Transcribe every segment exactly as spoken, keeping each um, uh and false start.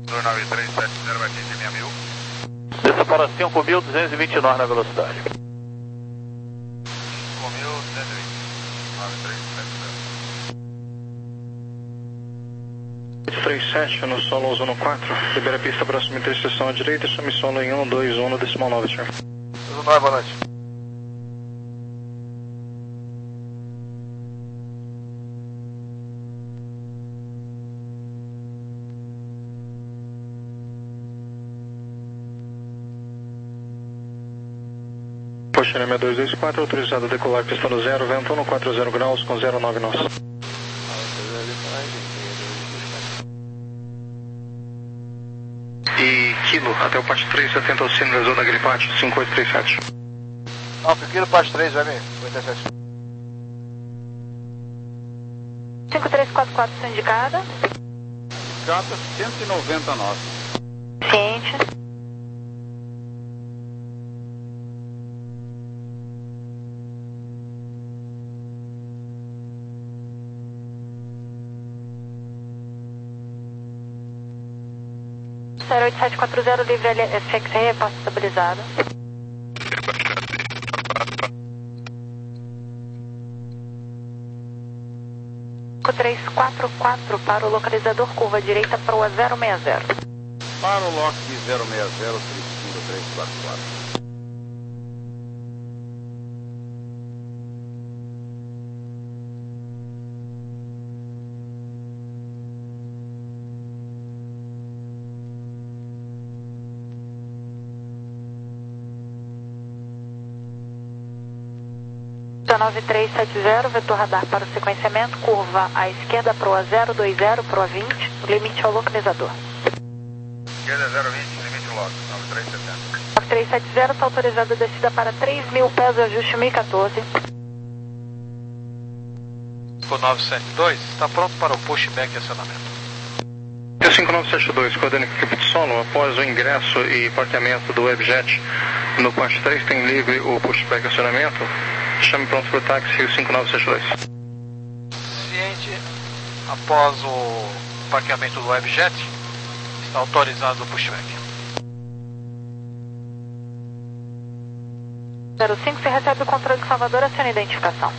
dois nove três sete zero vai atingir minha mil. Desça para cinco mil duzentos e vinte e nove na velocidade. cinco mil duzentos e vinte, nove três sete zero. três sete no solo Ozono quatro, libera a pista próxima interseção à direita, chame solo em um dois um no decimal nove, senhor. Ozono nove, boa noite. Poxa, M dois dois quatro, autorizado a decolar pista no zero, vento no quatro zero graus com zero nove nós. E Kilo, até o Parte três, setenta ao sino na zona Gripate, cinco oito três sete. Alfa, Kilo, Parte três, vai me, oitenta e sete. cinco três quatro quatro, indicada. Indicada cento e noventa nós. Ciente. zero oito sete quatro zero, livre F X R, passo estabilizado. cinco três quatro quatro para o localizador, curva direita para o zero seis zero. Para o lock zero seis zero, cinco três quatro quatro. nove três sete zero, vetor radar para o sequenciamento, curva à esquerda para o zero dois zero, para o vinte, limite ao localizador. Esquerda zero vinte, limite logo, nove três sete zero. nove três sete zero, está autorizada a descida para três mil pés, ajuste mil e quatorze. cinco nove sete dois, está pronto para o pushback e acionamento. cinco nove sete dois, coordenando equipe de solo, após o ingresso e parqueamento do Webjet no Parte três, tem livre o pushback e acionamento. Chame pronto para o táxi cinco nove sete dois. Ciente, após o parqueamento do Webjet, está autorizado o pushback. zero cinco, você recebe o controle de Salvador, aciona a identificação.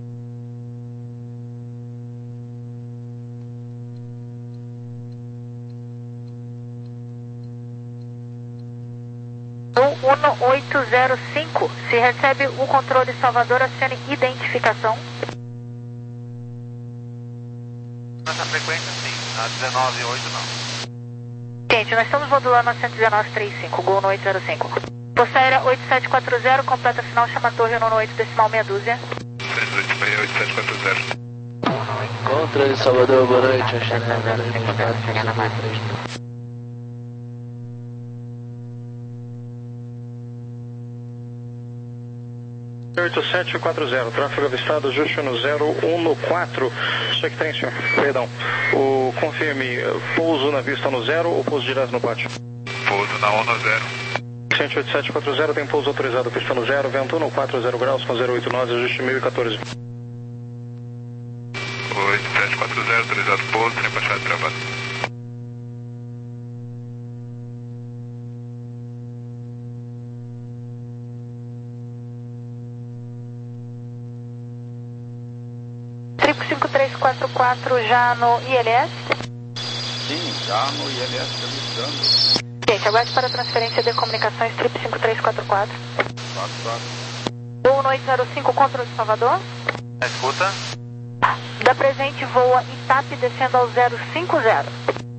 um oito zero cinco, se recebe o controle Salvador, acione identificação. Nessa frequência sim, na dezenove oito não. Gente, nós estamos modulando a cento e dezenove trinta e cinco, Gol no oito zero cinco. Posta aérea oito sete quatro zero, completa final, chama a torre no oito, decimal meia dúzia. três oito seis oito sete quatro zero. Controle Salvador, boa noite. oito sete quatro zero, tráfego avistado, ajuste no zero um no quatro. Check tem, senhor. Perdão. O confirme, pouso na vista no zero ou pouso direto no pátio? Pouso na um no zero. oito sete quatro zero, tem pouso autorizado, pista no zero, vento no quatro zero graus com zero oito nós, ajuste mil e quatorze. oito sete quatro zero, autorizado pouso, sem baixada travada. cinco três quatro quatro já no I L S? Sim, já no I L S registrando. Gente, aguarde para transferência de comunicações trip cinco três quatro quatro. quatro quatro. Voo no oito zero cinco, controle de Salvador. Escuta. Da presente voa Itap descendo ao zero cinco zero.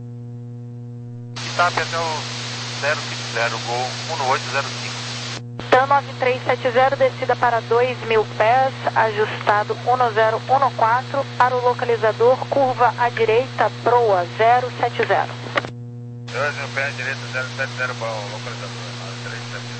Itap até o zero cinco zero, Gol um no oito zero cinco. TAM nove três sete zero, descida para dois mil pés, ajustado um no zero um no quatro, para o localizador, curva à direita, proa zero sete zero. dois mil pés, direita zero sete zero para o localizador, nove três sete zero.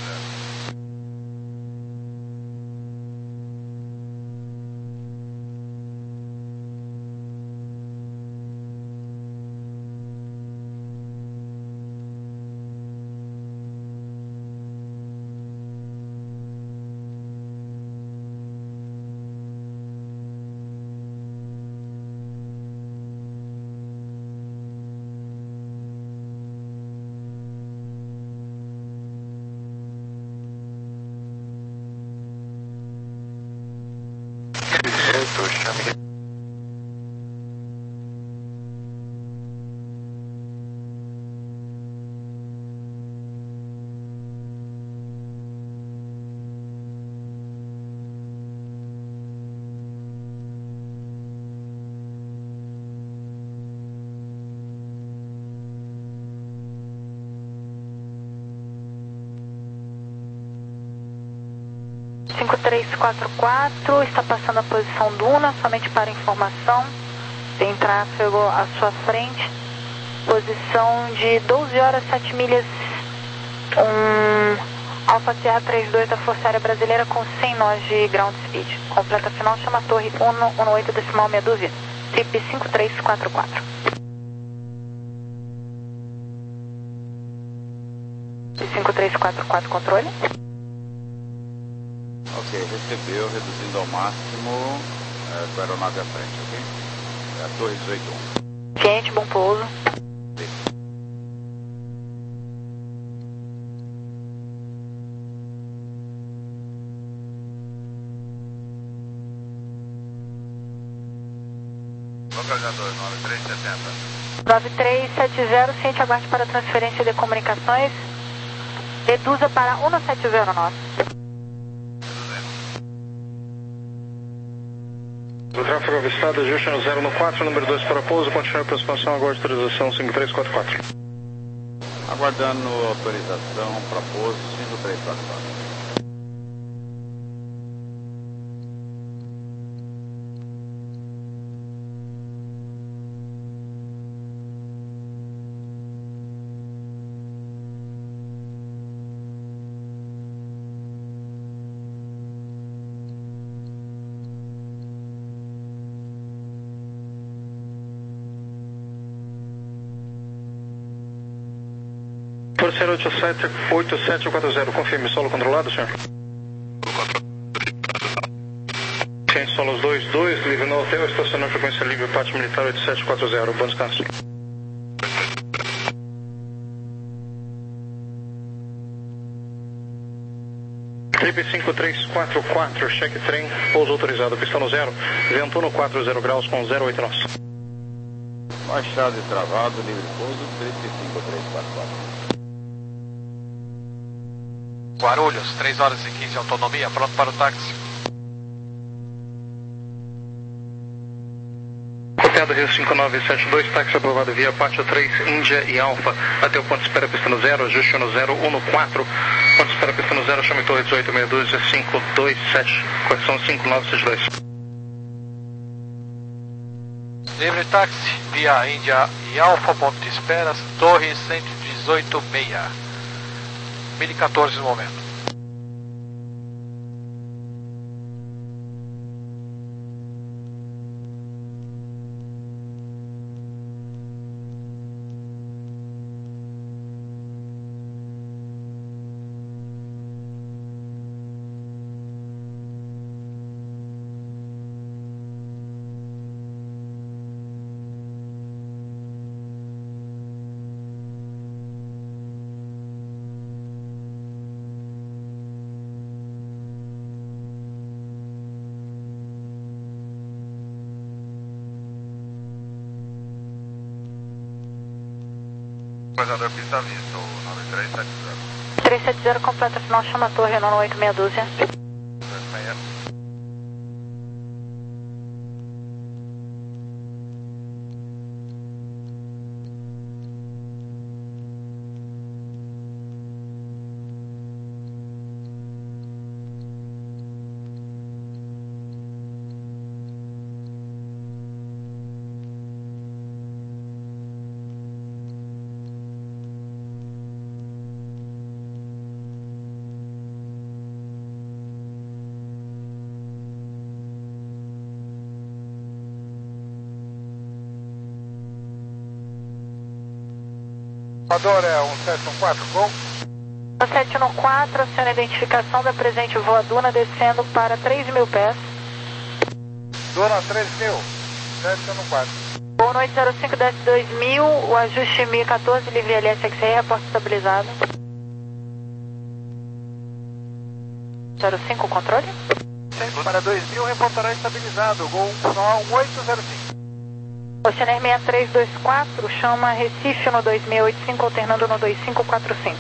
oito, chame. cinco três quatro quatro, está passando a posição Duna, somente para informação. Tem tráfego à sua frente. Posição de doze horas, sete milhas. Um Alfa Sierra trinta e dois da Força Aérea Brasileira com cem nós de ground speed. Completa final, chama Torre um um oito decimal meia dúzia. Tip cinco três quatro quatro. cinco três quatro quatro, controle. Ok, recebeu, reduzindo ao máximo, é, com a aeronave à frente, ok? É a Torre dezoito um. Ciente, bom pouso. Localizador nove três sete zero. nove três sete zero, ciente, aguarde para transferência de comunicações. Reduza para um sete zero nove. O tráfego avistado, ajuste no zero no quatro, número dois para pouso, continue a aproximação, aguarde autorização cinco três quatro quatro. Aguardando autorização para pouso cinco três quatro quatro. Força oito sete oito sete quatro zero, confirme, solo controlado, senhor? Sim, solos dois dois, livre no hotel, estacionando frequência livre, parte militar oito sete quatro zero, bom descanso. Trip cinco três quatro quatro, cheque trem, pouso autorizado, pistão no zero, vento no quatro zero graus com zero oito nós. Baixado e travado, livre pouso, Trip cinco três quatro quatro. Guarulhos, três horas e quinze, autonomia, pronto para o táxi. Copiado Rio cinco nove sete dois, táxi aprovado via Pátio três, Índia e Alfa, até o ponto de espera pista no zero, ajuste no zero um no quatro, ponto de espera pista no zero, chame Torre dezoito meia dúzia, cinco dois sete, correção cinco nove sete dois. Livre táxi, via Índia e Alfa, ponto de espera, Torre cento e dezoito meia. mil e quatorze no momento. Localizador pista visto, nove três sete zero. três sete zero, completa final, chama Torre um oito meia dúzia. Equador é um sete um quatro, gol. um sete um quatro, aciona a identificação da presente voa Duna descendo para três mil pés. Duna três mil, sete um quatro. Voo noite zero cinco, desce dois mil, o ajuste mil e quatorze, livre L S X R, reporte estabilizado. zero cinco, controle. Centro para dois mil, reportará estabilizado. Gol só um oito zero cinco. Oceaneer seis três dois quatro, chama Recife no dois seis oito cinco, alternando no dois cinco quatro cinco.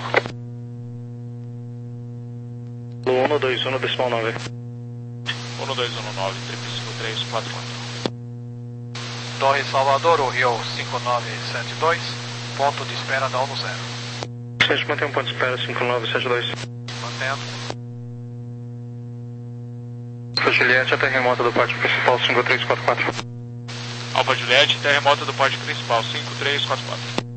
um dois um decimal nove. um dois um nove, triplo cinco três quatro quatro. Torre Salvador, o Rio cinco nove sete dois, ponto de espera da ONU zero. A gente mantém um ponto de espera cinco nove sete dois. Mantendo. Alfa Juliette, a terremota do pátio principal cinco três quatro quatro. Alfa Juliette, terremoto do pátio principal cinco três quatro quatro.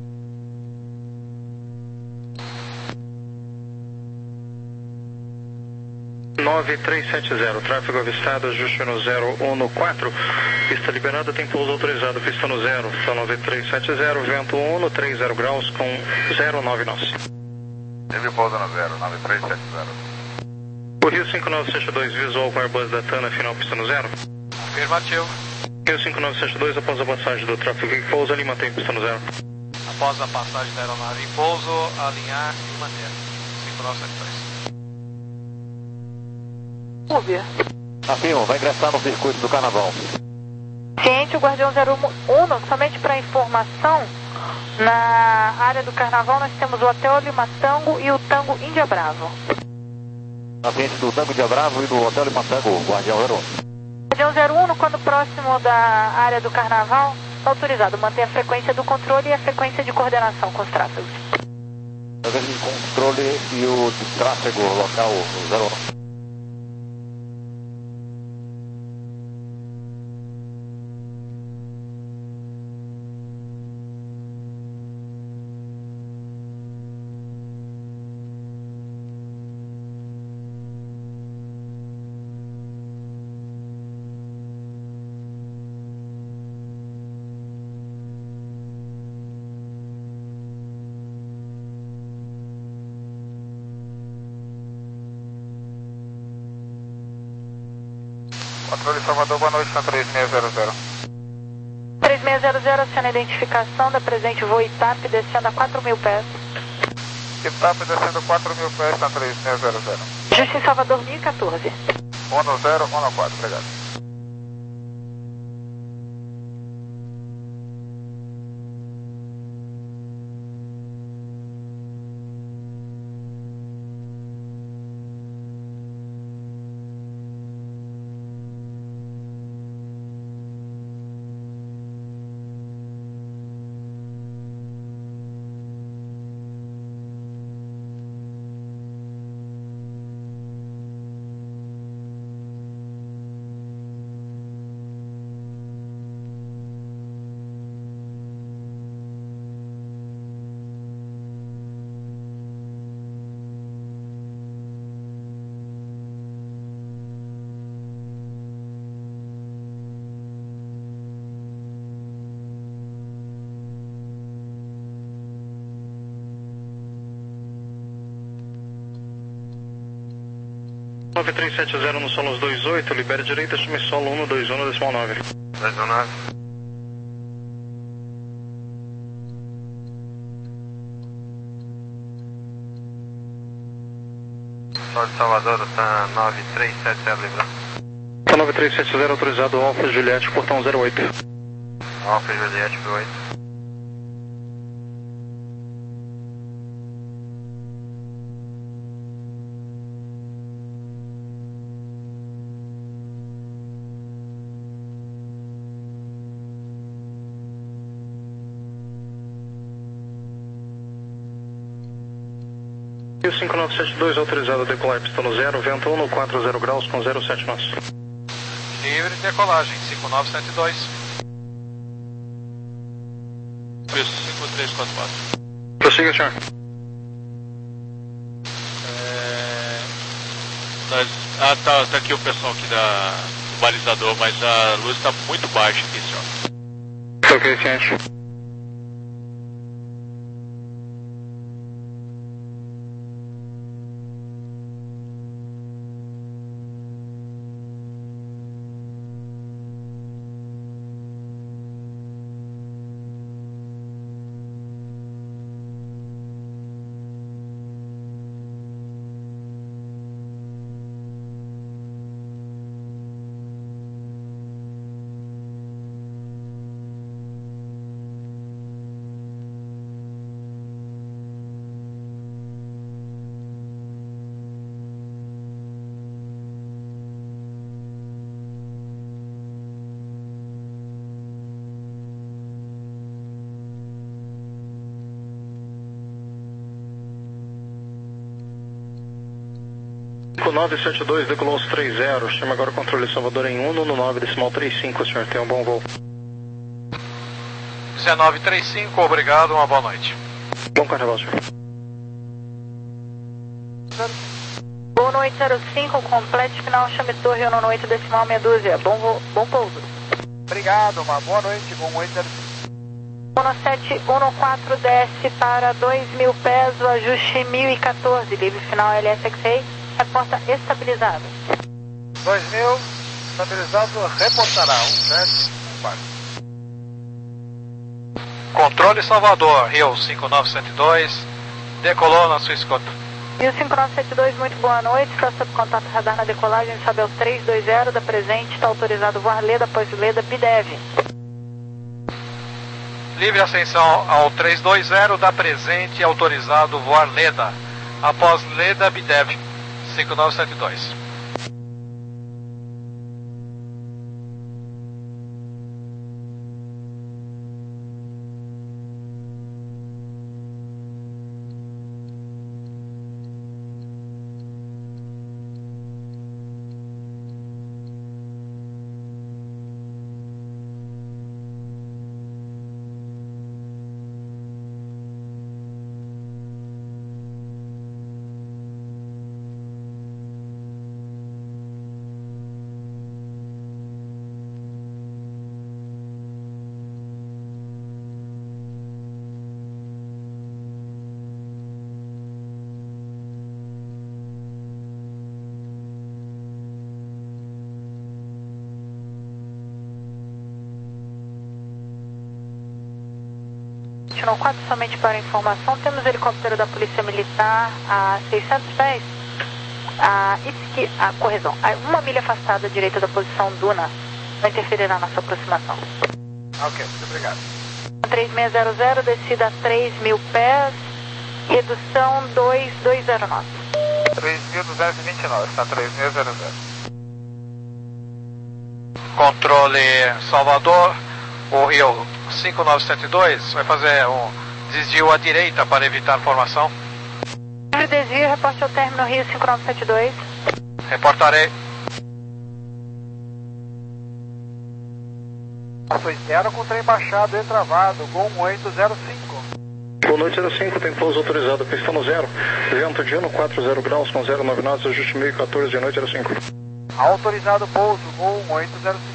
nove três sete zero, tráfego avistado, ajuste no zero um no quatro, pista liberada, tem pouso autorizado, pista no zero, são nove três sete zero, vento um no trinta graus com zero nove nós. Teve pouso no zero, nove três sete zero. O Rio cinco nove sete dois, visual com Airbus da TANA, final pista no zero. Afirmativo. Rio cinco nove sete dois, após a passagem do tráfego em pouso, ali mantém pista no zero. Após a passagem da aeronave em pouso, alinhar e manter. cinco nove sete dois. Uber. Afirmo, vai ingressar no circuito do Carnaval. Ciente, o Guardião zero um, somente para informação, na área do Carnaval nós temos o Hotel Lima Tango e o Tango Índia Bravo. Na frente do Tango Índia Bravo e do Hotel Lima Tango, Guardião zero um. Guardião zero um, quando próximo da área do Carnaval, está autorizado manter a frequência do controle e a frequência de coordenação com os tráfegos. Frequência de controle e o de tráfego local zero um. Controle Salvador, boa noite, na três seis zero zero. três seis zero zero, sendo a identificação da presente voo I T A P descendo a quatro mil pés. I T A P descendo quatro mil pés na três seis zero zero. Justo em Salvador, mil e quatorze. um no zero, um no quatro, obrigado. nove três sete zero no Solos dois oito, libera direita, chame solo um dois um decimal nove. dois um nove. Sol de Salvador, está nove três sete zero, livrando. Tá nove três sete zero, autorizado Alfa Juliette, portão zero oito. Alfa Juliette, B oito. Rio cinco nove sete dois, autorizado a decolar pista no zero, vento um no quatro zero graus com zero sete nós. Livre de decolagem, cinco nove sete dois. cinco três quatro quatro. Prossiga, senhor. É... Nós... Ah, tá, tá aqui o pessoal aqui da... do balizador, mas a luz está muito baixa aqui, senhor. Tá ok, ciente. cinco nove sete dois, decolou os três zero. Chama agora o controle Salvador em um no nove decimal trinta e cinco, senhor. Tenha um bom voo. dezenove trinta e cinco, obrigado, uma boa noite. Bom carnaval, senhor. Boa noite, zero cinco, complete final, chame torre um oito decimal meia dúzia. Bom, vo... bom pouso. Obrigado, uma boa noite, bom oito zero cinco. um sete um quatro desce para dois mil pés, o ajuste mil e quatorze, livre final L S X A, reporta estabilizado. dois mil, estabilizado, reportará, um sete um quatro. Controle Salvador, Rio cinco nove sete dois, decolou na sua escuta. Rio cinco nove sete dois, muito boa noite, está sob contato radar na decolagem, Isabel três dois zero, da presente, está autorizado voar Leda após Leda, Bidev. Livre ascensão ao três dois zero, da presente, autorizado voar Leda, após Leda, Bidev, cinco nove sete dois. quatro, somente para informação, temos helicóptero da Polícia Militar a seiscentos pés, a, a correção, a uma milha afastada à direita da posição Duna, não interferirá na sua aproximação. Ok, muito obrigado. três seis zero zero, descida a três mil pés, redução dois dois zero nove. três mil duzentos e vinte e nove, está três seis zero zero. Controle Salvador, o Rio cinco nove sete dois vai fazer um desvio à direita para evitar formação. Livre desvio, reporte ao término Rio cinco nove sete dois. Reportarei. Foi zero com trem baixado e travado, Gol oito zero cinco. Boa noite, zero cinco, tem pouso autorizado, pista no zero. Vento de ano, quatro zero graus com zero nove knots, ajuste mil e quatorze de noite, zero cinco. Autorizado pouso, Gol oito zero cinco.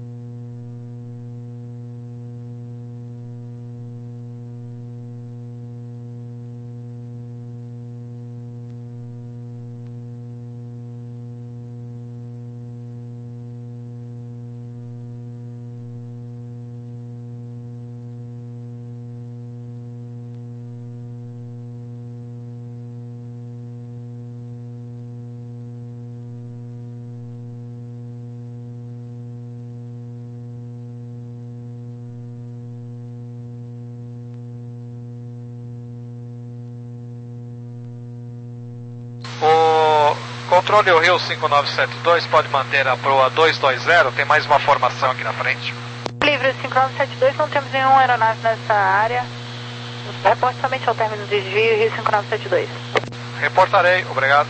Controle o Rio cinco nove sete dois, pode manter a proa dois dois zero, tem mais uma formação aqui na frente. Livre cinco nove sete dois, não temos nenhuma aeronave nessa área. Reporte somente ao término do desvio, Rio cinco nove sete dois. Reportarei, obrigado.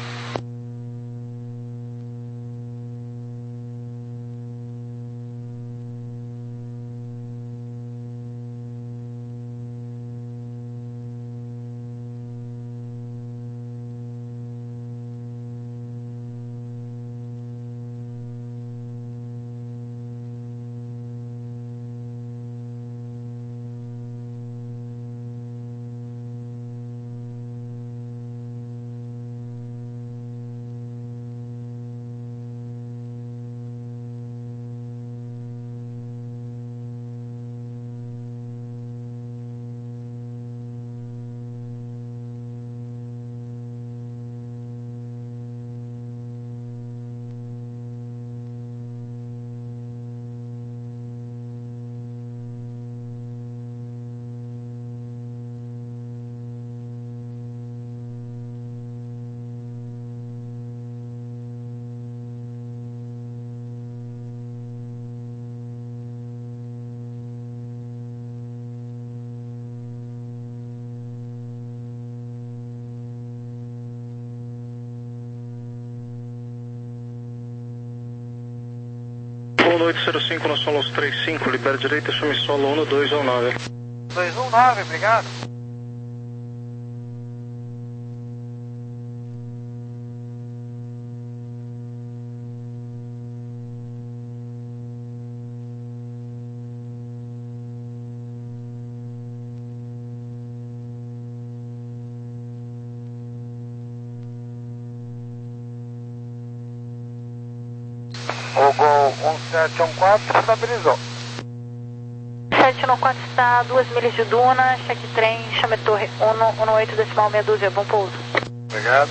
oito zero cinco no solo trinta e cinco, libera direita, chame solo um dois um nove. dois um nove, obrigado. O Gol um sete um quatro estabilizou. sete um quatro está a duas milhas de Duna, cheque trem, chame torre um um oito decimal meia dúzia, bom pouso. Obrigado.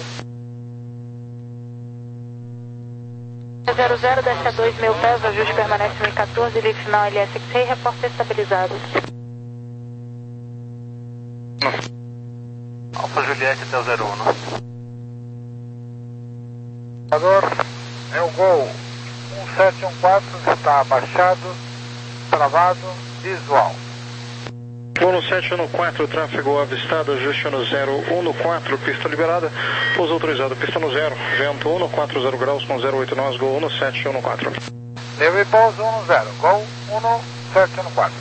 zero zero, desce a dois mil pés, ajuste permanece mil e quatorze, livre final L S X-Ray, reporte estabilizado. Alfa Juliette até o zero um. É o Gol um sete um quatro, está abaixado, travado, visual. Gol no sete um quatro, tráfego avistado, ajuste no zero um quatro, pista liberada, pouso autorizado, pista no zero, vento um quatro zero graus com zero oito nós, Gol no sete um quatro. Livre pouso um zero, Gol um sete um quatro.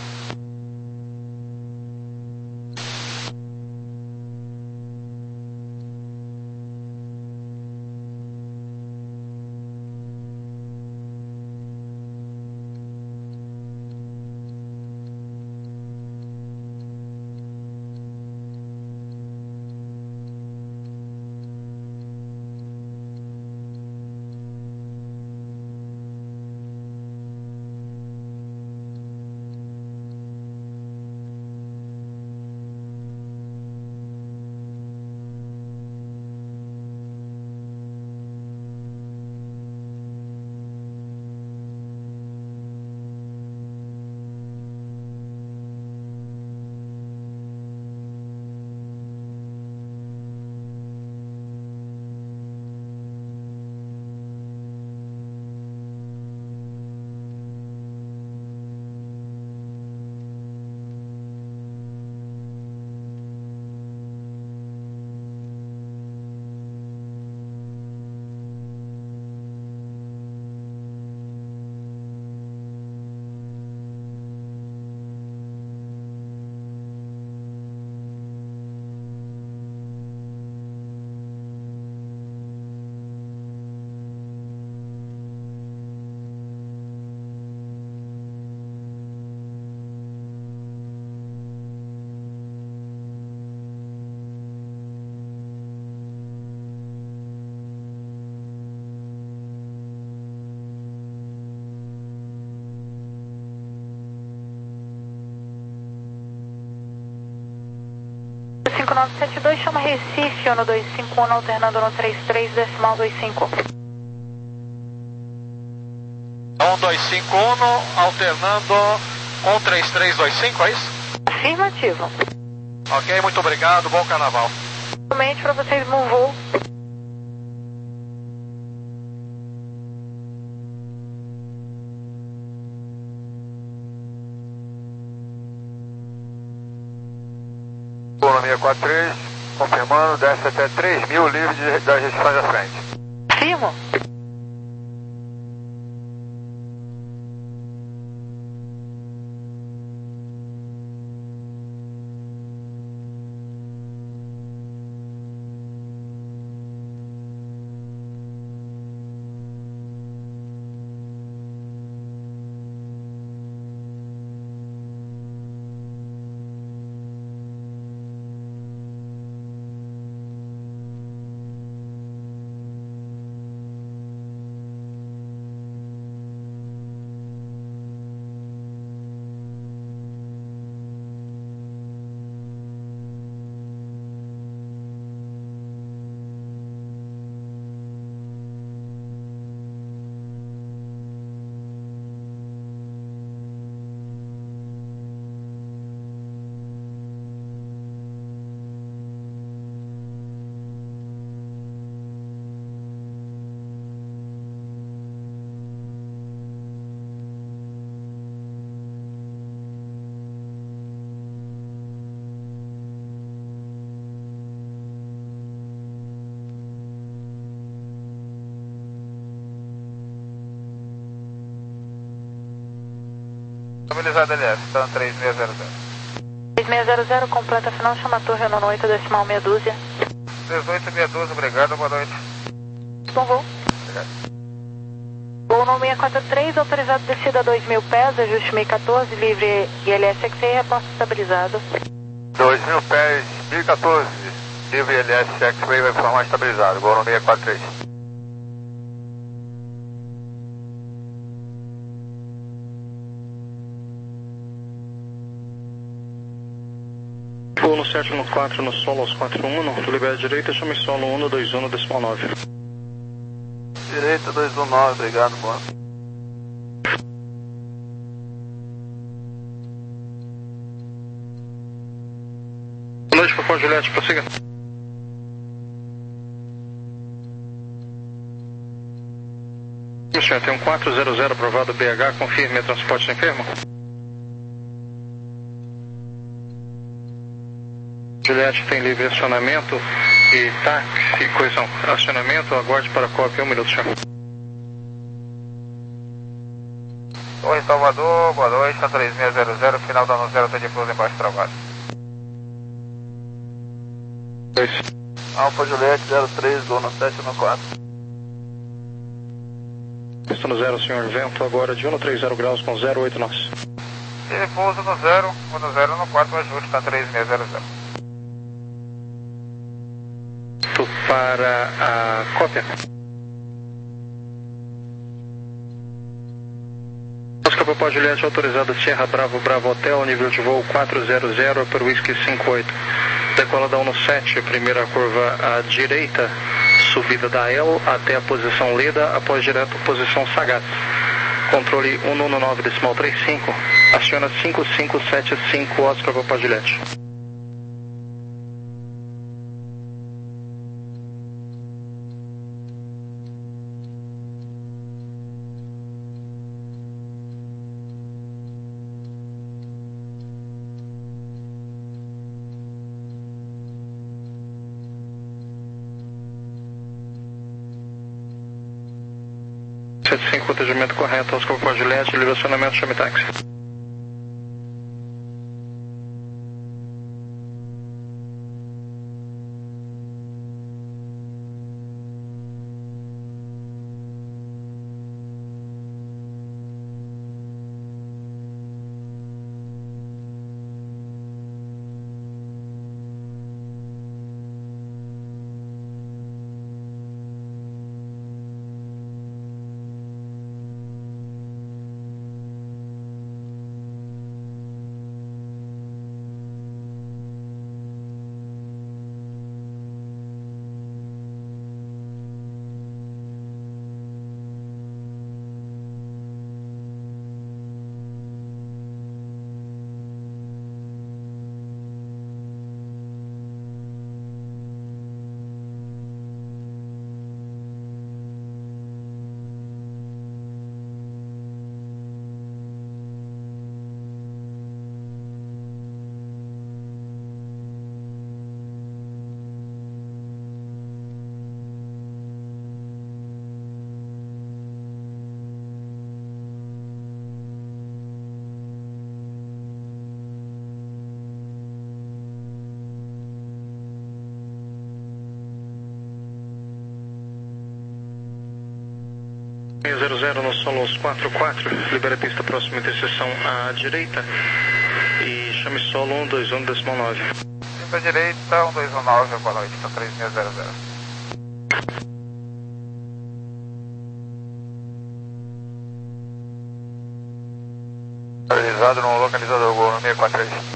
cinco nove sete dois, chama Recife, no dois cinco um, alternando no trinta e três, decimal vinte e cinco. um dois cinco um, alternando um três três dois cinco, é isso? Afirmativo. Ok, muito obrigado, bom carnaval. Somente para vocês no voo. Colônia quatro três, confirmando, desce até três mil livre de, das restrições da frente. Firmo. Estabilizado L S, está no três seis zero zero. três seis zero zero, completa final, chama a torre no oito decimal meia dúzia. dezoito meia dúzia, obrigado, boa noite. Bom voo. Obrigado. Voo no seis quatro três, autorizado descida a dois mil pés, ajuste mil e quatorze, livre I L S X-Ray, reporte estabilizado. dois mil pés, mil e quatorze, livre I L S X-Ray vai formar estabilizado, voo no seis quatro três. Voo no sete um quatro no solo aos quatro um, libera direita, chame solo um dois um decimal nove. Direita dois um nove, obrigado, boa. Boa noite, Papai Juliette, prossiga. Senhor, tem um quatro zero zero aprovado B H, confirme transporte de enfermo. Juliette tem livre acionamento e táxi, coesão. Acionamento, aguarde para a cópia, um minuto, senhor. Oi, Salvador, boa noite, está três seis zero zero, final da zero, tá de pouso embaixo do trabalho. dois. Alfa Juliette zero três, gol no sete um quatro. Estou no zero, senhor. Vento agora de um três zero graus com zero oito nós. Ele pousa no zero, vou no zero no quatro, ajuste, está três seis zero zero. Para a cópia. Oscar Papa Juliette autorizada Sierra Bravo Bravo Hotel, nível de voo quatro zero zero para o Whisky cinco oito. Decola da um sete, primeira curva à direita, subida da L até a posição Leda, após direto posição Sagaz. Controle um um nove decimal trinta e cinco, aciona cinco cinco sete cinco Oscar Papa Juliette. sete cinco, atendimento correto, Oscar Papa Juliette, livre acionamento, chame táxi. zero zero no solo aos quatro quatro, libera a pista próxima interseção à direita e chame solo um dois um decimal nove. Pista direita, um dois um nove, boa noite, está três seis zero zero. Realizado no localizador gol no seis quatro três.